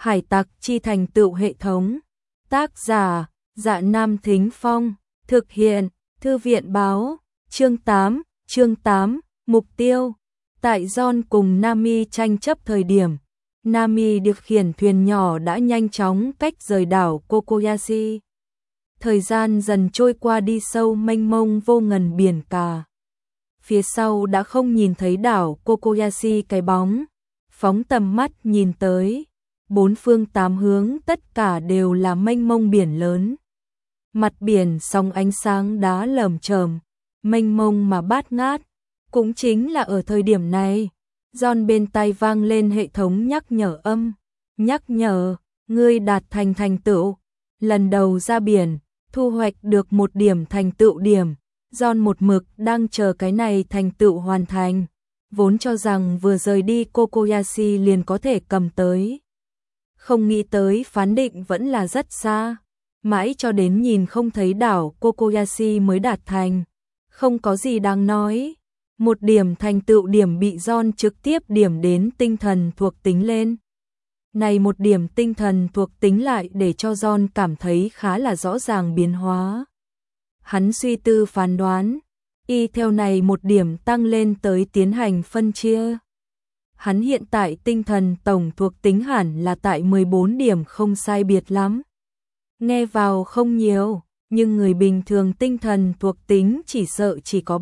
Hải tặc chi thành tựu hệ thống. Tác giả, Dạ Nam Thính Phong. Thực hiện, Thư viện Báo. Chương 8, Mục tiêu. Tại John cùng Nami tranh chấp thời điểm, Nami điều khiển thuyền nhỏ đã nhanh chóng cách rời đảo Kokoyashi. Thời gian dần trôi qua đi sâu mênh mông vô ngần biển cả. Phía sau đã không nhìn thấy đảo Kokoyashi cái bóng. Phóng tầm mắt nhìn tới, bốn phương tám hướng tất cả đều là mênh mông biển lớn. Mặt biển sóng ánh sáng đá lởm chởm, mênh mông mà bát ngát. Cũng chính là ở thời điểm này, John bên tai vang lên hệ thống nhắc nhở âm. Nhắc nhở, ngươi đạt thành tựu. Lần đầu ra biển, thu hoạch được 1 điểm thành tựu điểm. John một mực đang chờ cái này thành tựu hoàn thành. Vốn cho rằng vừa rời đi Kokoyashi liền có thể cầm tới. Không nghĩ tới phán định vẫn là rất xa. Mãi cho đến nhìn không thấy đảo Kokoyashi mới đạt thành. Không có gì đáng nói. 1 điểm thành tựu điểm bị John trực tiếp điểm đến tinh thần thuộc tính lên. Này 1 điểm tinh thần thuộc tính lại để cho John cảm thấy khá là rõ ràng biến hóa. Hắn suy tư phán đoán, y theo này 1 điểm tăng lên tới tiến hành phân chia. Hắn hiện tại tinh thần tổng thuộc tính hẳn là tại 14 điểm không sai biệt lắm. Nghe vào không nhiều, nhưng người bình thường tinh thần thuộc tính chỉ sợ chỉ có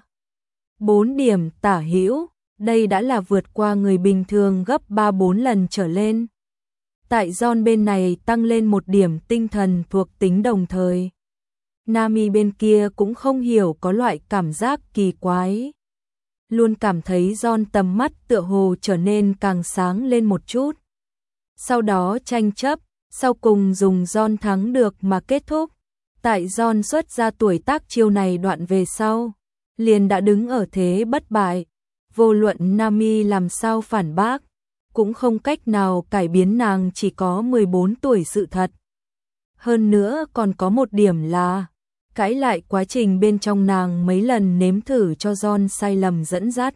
3-4 điểm tả hữu, đây đã là vượt qua người bình thường gấp 3-4 lần trở lên. Tại John bên này tăng lên 1 điểm tinh thần thuộc tính đồng thời. Nami bên kia cũng không hiểu có loại cảm giác kỳ quái. Luôn cảm thấy John tầm mắt tựa hồ trở nên càng sáng lên một chút. Sau đó tranh chấp, sau cùng dùng John thắng được mà kết thúc. Tại John xuất ra tuổi tác chiêu này đoạn về sau, liền đã đứng ở thế bất bại. Vô luận Nami làm sao phản bác, cũng không cách nào cải biến nàng chỉ có 14 tuổi sự thật. Hơn nữa còn có một điểm là, cãi lại quá trình bên trong nàng mấy lần nếm thử cho John sai lầm dẫn dắt.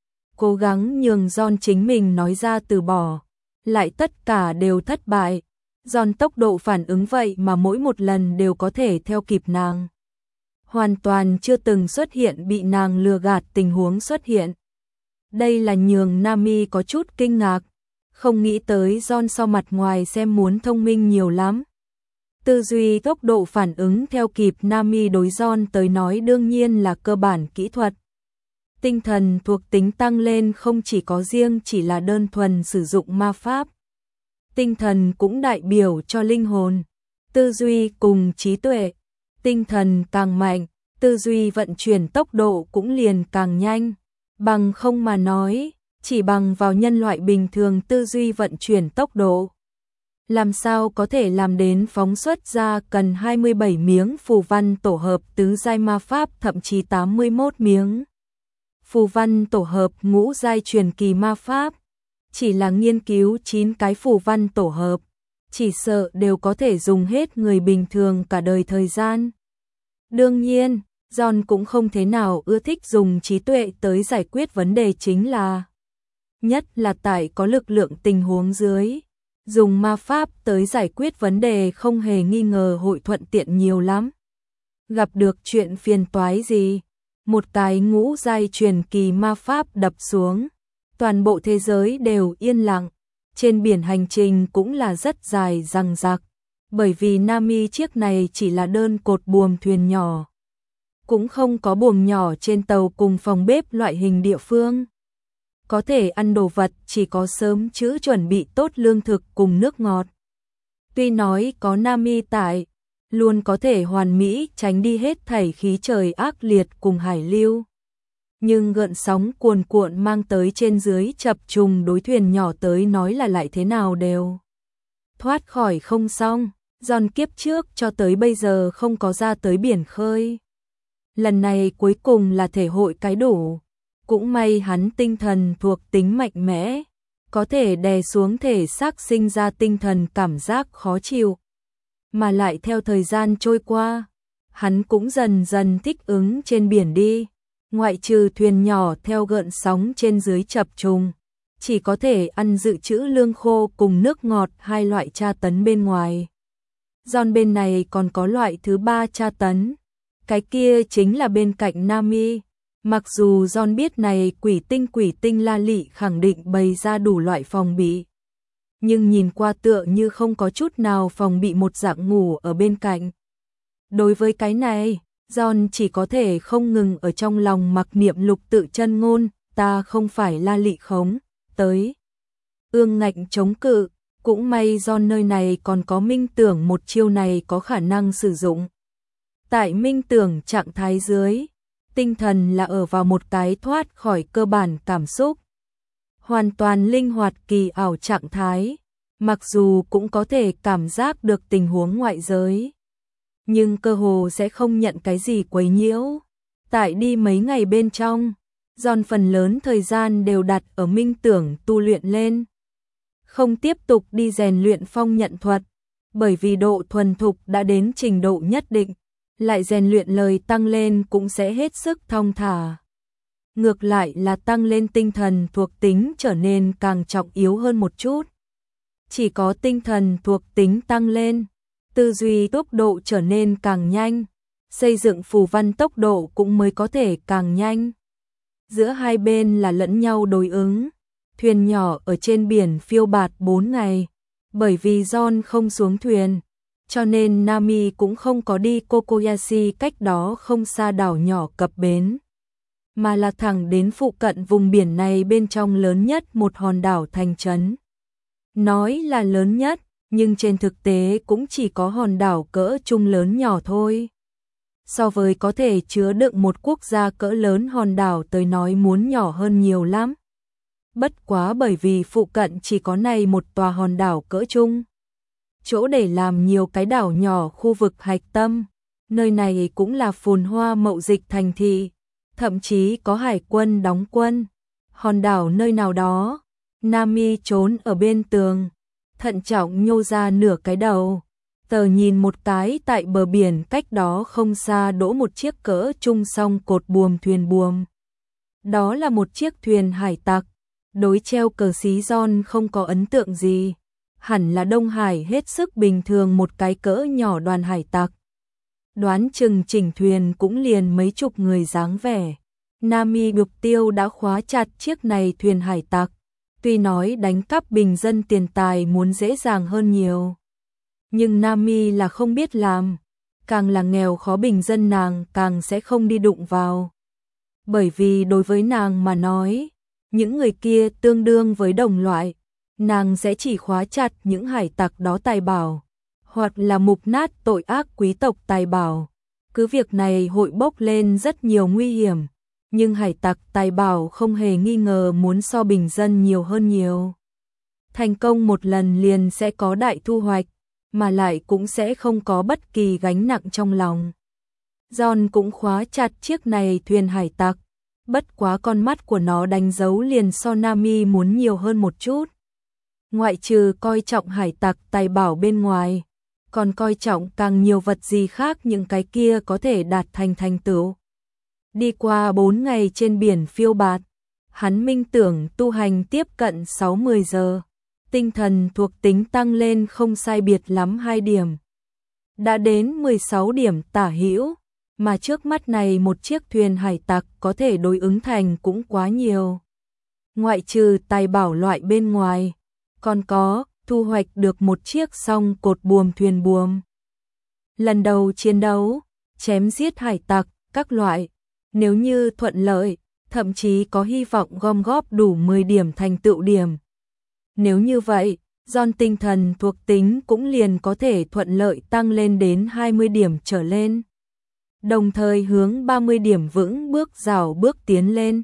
Cố gắng nhường John chính mình nói ra từ bỏ, lại tất cả đều thất bại. John tốc độ phản ứng vậy mà mỗi một lần đều có thể theo kịp nàng. Hoàn toàn chưa từng xuất hiện bị nàng lừa gạt tình huống xuất hiện. Đây là nhường Nami có chút kinh ngạc, không nghĩ tới John sau mặt ngoài xem muốn thông minh nhiều lắm. Tư duy tốc độ phản ứng theo kịp Nami đối John tới nói đương nhiên là cơ bản kỹ thuật. Tinh thần thuộc tính tăng lên không chỉ có riêng chỉ là đơn thuần sử dụng ma pháp. Tinh thần cũng đại biểu cho linh hồn, tư duy cùng trí tuệ. Tinh thần càng mạnh, tư duy vận chuyển tốc độ cũng liền càng nhanh. Bằng không mà nói, chỉ bằng vào nhân loại bình thường tư duy vận chuyển tốc độ, làm sao có thể làm đến phóng xuất ra cần 27 miếng phù văn tổ hợp tứ giai ma pháp, thậm chí 81 miếng phù văn tổ hợp ngũ giai truyền kỳ ma pháp. Chỉ là nghiên cứu 9 cái phù văn tổ hợp, chỉ sợ đều có thể dùng hết người bình thường cả đời thời gian. Đương nhiên, John cũng không thế nào ưa thích dùng trí tuệ tới giải quyết vấn đề, chính là nhất là tại có lực lượng tình huống dưới, dùng ma pháp tới giải quyết vấn đề không hề nghi ngờ hội thuận tiện nhiều lắm. Gặp được chuyện phiền toái gì, một cái ngũ giai truyền kỳ ma pháp đập xuống, toàn bộ thế giới đều yên lặng. Trên biển hành trình cũng là rất dài dằng dặc, bởi vì Nami chiếc này chỉ là đơn cột buồm thuyền nhỏ, cũng không có buồng nhỏ trên tàu cùng phòng bếp loại hình địa phương. Có thể ăn đồ vật chỉ có sớm chữ chuẩn bị tốt lương thực cùng nước ngọt. Tuy nói có Nami tại, luôn có thể hoàn mỹ tránh đi hết thảy khí trời ác liệt cùng hải lưu. Nhưng gợn sóng cuồn cuộn mang tới trên dưới chập trùng đối thuyền nhỏ tới nói là lại thế nào đều thoát khỏi không xong. John kiếp trước cho tới bây giờ không có ra tới biển khơi. Lần này cuối cùng là thể hội cái đủ. Cũng may hắn tinh thần thuộc tính mạnh mẽ, có thể đè xuống thể xác sinh ra tinh thần cảm giác khó chịu. Mà lại theo thời gian trôi qua, hắn cũng dần dần thích ứng trên biển đi. Ngoại trừ thuyền nhỏ theo gợn sóng trên dưới chập trùng, chỉ có thể ăn dự trữ lương khô cùng nước ngọt hai loại tra tấn bên ngoài. John bên này còn có loại thứ ba tra tấn, cái kia chính là bên cạnh Nami. Mặc dù John biết này quỷ tinh La Lị khẳng định bày ra đủ loại phòng bị, nhưng nhìn qua tựa như không có chút nào phòng bị một dạng ngủ ở bên cạnh. Đối với cái này, John chỉ có thể không ngừng ở trong lòng mặc niệm lục tự chân ngôn, ta không phải La Lị khống, tới. Ương ngạnh chống cự, cũng may John nơi này còn có minh tưởng một chiêu này có khả năng sử dụng. Tại minh tưởng trạng thái dưới, tinh thần là ở vào một cái thoát khỏi cơ bản cảm xúc, hoàn toàn linh hoạt kỳ ảo trạng thái, mặc dù cũng có thể cảm giác được tình huống ngoại giới, nhưng cơ hồ sẽ không nhận cái gì quấy nhiễu. Tại đi mấy ngày bên trong, John phần lớn thời gian đều đặt ở minh tưởng tu luyện lên, không tiếp tục đi rèn luyện phong nhận thuật, bởi vì độ thuần thục đã đến trình độ nhất định, lại rèn luyện lời tăng lên cũng sẽ hết sức thong thả. Ngược lại là tăng lên tinh thần thuộc tính trở nên càng trọng yếu hơn một chút. Chỉ có tinh thần thuộc tính tăng lên, tư duy tốc độ trở nên càng nhanh, xây dựng phù văn tốc độ cũng mới có thể càng nhanh. Giữa hai bên là lẫn nhau đối ứng. Thuyền nhỏ ở trên biển phiêu bạt 4 ngày, bởi vì John không xuống thuyền, cho nên Nami cũng không có đi Kokoyashi cách đó không xa đảo nhỏ cập bến, mà là thẳng đến phụ cận vùng biển này bên trong lớn nhất một hòn đảo thành trấn. Nói là lớn nhất, nhưng trên thực tế cũng chỉ có hòn đảo cỡ trung lớn nhỏ thôi. So với có thể chứa đựng một quốc gia cỡ lớn hòn đảo tới nói muốn nhỏ hơn nhiều lắm. Bất quá bởi vì phụ cận chỉ có này một tòa hòn đảo cỡ trung, chỗ để làm nhiều cái đảo nhỏ khu vực hạch tâm, nơi này cũng là phồn hoa mậu dịch thành thị, thậm chí có hải quân đóng quân. Hòn đảo nơi nào đó, Nami trốn ở bên tường, thận trọng nhô ra nửa cái đầu, tờ nhìn một cái tại bờ biển cách đó không xa đỗ một chiếc cỡ trung song cột buồm thuyền buồm. Đó là một chiếc thuyền hải tặc. Đối treo cờ xí John không có ấn tượng gì, hẳn là Đông Hải hết sức bình thường một cái cỡ nhỏ đoàn hải tặc. Đoán chừng chỉnh thuyền cũng liền mấy chục người dáng vẻ. Nami mục tiêu đã khóa chặt chiếc này thuyền hải tặc, tuy nói đánh cắp bình dân tiền tài muốn dễ dàng hơn nhiều, nhưng Nami là không biết làm, càng là nghèo khó bình dân nàng càng sẽ không đi đụng vào. Bởi vì đối với nàng mà nói, những người kia tương đương với đồng loại, nàng sẽ chỉ khóa chặt những hải tặc đó tài bảo, hoặc là mục nát tội ác quý tộc tài bảo. Cứ việc này hội bốc lên rất nhiều nguy hiểm, nhưng hải tặc tài bảo không hề nghi ngờ muốn so bình dân nhiều hơn nhiều. Thành công một lần liền sẽ có đại thu hoạch, mà lại cũng sẽ không có bất kỳ gánh nặng trong lòng. John cũng khóa chặt chiếc này thuyền hải tặc. Bất quá con mắt của nó đánh dấu liền so Nami muốn nhiều hơn một chút. Ngoại trừ coi trọng hải tặc tài bảo bên ngoài, còn coi trọng càng nhiều vật gì khác những cái kia có thể đạt thành thành tựu. Đi qua 4 ngày trên biển phiêu bạt, hắn minh tưởng tu hành tiếp cận 6-10 giờ, tinh thần thuộc tính tăng lên không sai biệt lắm 2 điểm. Đã đến 16 điểm tả hữu. Mà trước mắt này một chiếc thuyền hải tặc có thể đối ứng thành cũng quá nhiều. Ngoại trừ tài bảo loại bên ngoài, còn có thu hoạch được một chiếc song cột buồm thuyền buồm. Lần đầu chiến đấu, chém giết hải tặc, các loại, nếu như thuận lợi, thậm chí có hy vọng gom góp đủ 10 điểm thành tựu điểm. Nếu như vậy, John tinh thần thuộc tính cũng liền có thể thuận lợi tăng lên đến 20 điểm trở lên. Đồng thời hướng 30 điểm vững bước rảo bước tiến lên.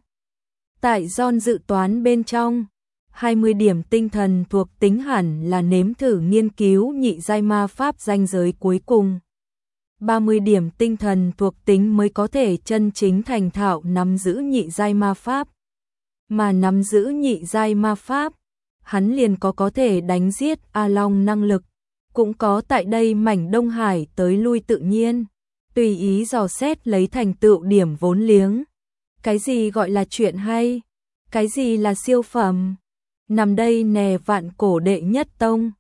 Tại John dự toán bên trong, 20 điểm tinh thần thuộc tính hẳn là nếm thử nghiên cứu nhị giai ma pháp ranh giới cuối cùng. 30 điểm tinh thần thuộc tính mới có thể chân chính thành thạo nắm giữ nhị giai ma pháp. Mà nắm giữ nhị giai ma pháp, hắn liền có thể đánh giết A Long năng lực, cũng có tại đây mảnh Đông Hải tới lui tự nhiên. Tùy ý dò xét lấy thành tựu điểm vốn liếng. Cái gì gọi là chuyện hay? Cái gì là siêu phẩm? nằm đây nè vạn cổ đệ nhất tông.